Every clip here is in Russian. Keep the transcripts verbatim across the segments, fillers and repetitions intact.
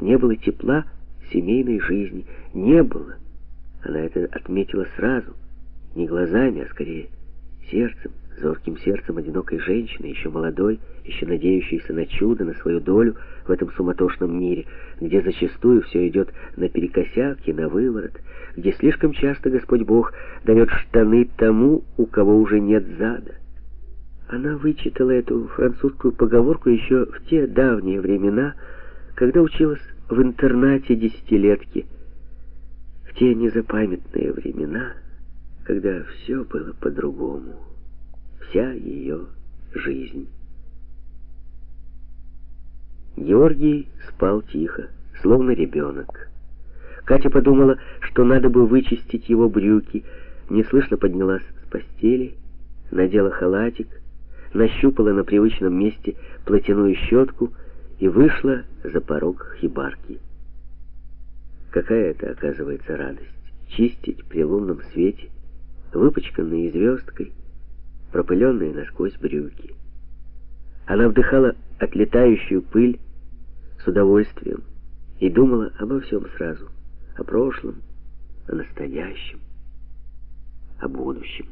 Не было тепла семейной жизни. Не было. Она это отметила сразу. Не глазами, а скорее сердцем. Зорким сердцем одинокой женщины, еще молодой, еще надеющейся на чудо, на свою долю в этом суматошном мире, где зачастую все идет наперекосяк и на выворот, где слишком часто Господь Бог дает штаны тому, у кого уже нет зада. Она вычитала эту французскую поговорку еще в те давние времена, когда училась в интернате десятилетки, в те незапамятные времена, когда все было по-другому. Вся ее жизнь. Георгий спал тихо, словно ребенок. Катя подумала, что надо бы вычистить его брюки, неслышно поднялась с постели, надела халатик, нащупала на привычном месте платяную щетку и вышла за порог хибарки. Какая это, оказывается, радость — чистить при лунном свете, выпачканные звездкой, пропыленные насквозь брюки. Она вдыхала отлетающую пыль с удовольствием и думала обо всем сразу: о прошлом, о настоящем, о будущем.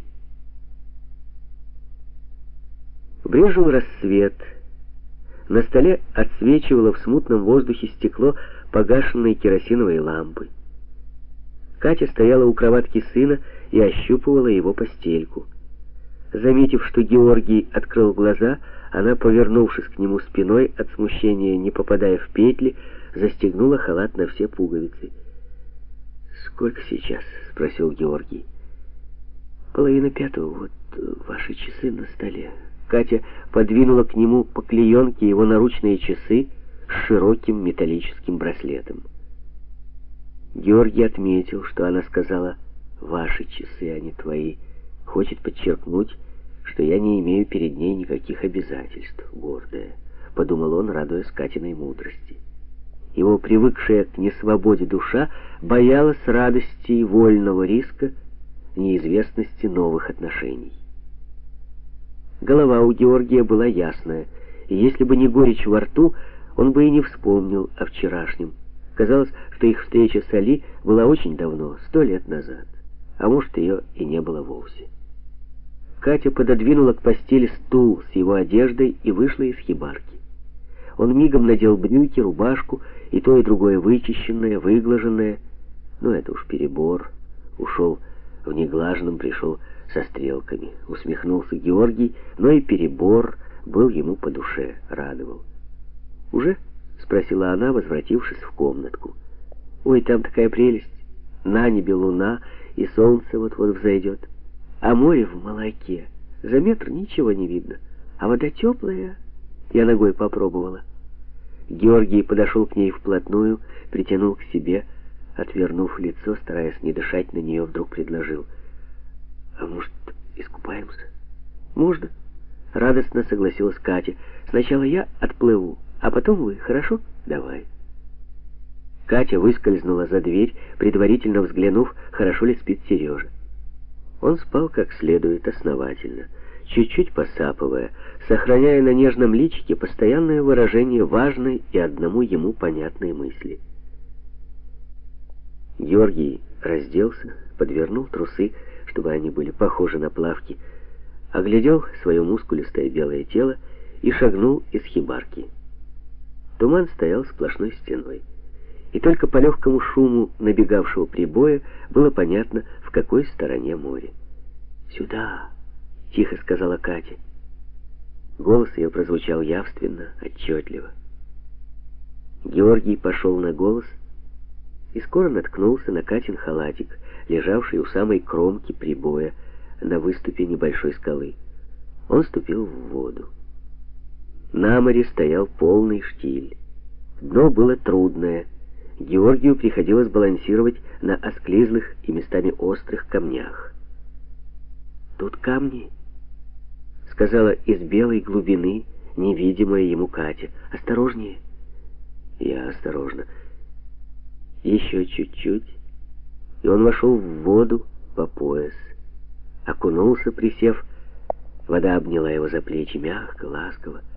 Брезжил рассвет. На столе отсвечивало в смутном воздухе стекло погашенной керосиновой лампы. Катя стояла у кроватки сына и ощупывала его постельку. Заметив, что Георгий открыл глаза, она, повернувшись к нему спиной, от смущения не попадая в петли, застегнула халат на все пуговицы. «Сколько сейчас?» — спросил Георгий. «Половина пятого, вот ваши часы на столе». Катя подвинула к нему по клеенке его наручные часы с широким металлическим браслетом. Георгий отметил, что она сказала «ваши часы, а не твои». Хочет подчеркнуть, что я не имею перед ней никаких обязательств, гордая, подумал он, радуясь Катиной мудрости. Его привыкшая к несвободе душа боялась радости и вольного риска, неизвестности новых отношений. Голова у Георгия была ясная, и если бы не горечь во рту, он бы и не вспомнил о вчерашнем. Казалось, что их встреча с Али была очень давно, сто лет назад, а может, ее и не было вовсе. Катя пододвинула к постели стул с его одеждой и вышла из хибарки. Он мигом надел брюки, рубашку, и то, и другое вычищенное, выглаженное. Но это уж перебор. Ушел в неглаженном, пришел со стрелками. Усмехнулся Георгий, но и перебор был ему по душе, радовал. «Уже?» — спросила она, возвратившись в комнатку. «Ой, там такая прелесть. На небе луна, и солнце вот-вот взойдет. А море в молоке. За метр ничего не видно. А вода теплая». Я ногой попробовала. Георгий подошел к ней вплотную, притянул к себе, отвернув лицо, стараясь не дышать на нее, вдруг предложил: «А может, искупаемся?» «Можно», — радостно согласилась Катя. «Сначала я отплыву, а потом вы, хорошо?» «Давай». Катя выскользнула за дверь, предварительно взглянув, хорошо ли спит Сережа. Он спал как следует, основательно, чуть-чуть посапывая, сохраняя на нежном личике постоянное выражение важной и одному ему понятной мысли. Георгий разделся, подвернул трусы, чтобы они были похожи на плавки, оглядел свое мускулистое белое тело и шагнул из хибарки. Туман стоял сплошной стеной, и только по легкому шуму набегавшего прибоя было понятно, в какой стороне море. «Сюда!» — тихо сказала Катя. Голос ее прозвучал явственно, отчетливо. Георгий пошел на голос и скоро наткнулся на Катин халатик, лежавший у самой кромки прибоя на выступе небольшой скалы. Он ступил в воду. На море стоял полный штиль. Дно было трудное. Георгию приходилось балансировать на осклизлых и местами острых камнях. «Тут камни», — сказала из белой глубины невидимая ему Катя. «Осторожнее». Я осторожно. Еще чуть-чуть, и он вошел в воду по пояс. Окунулся, присев. Вода обняла его за плечи мягко, ласково.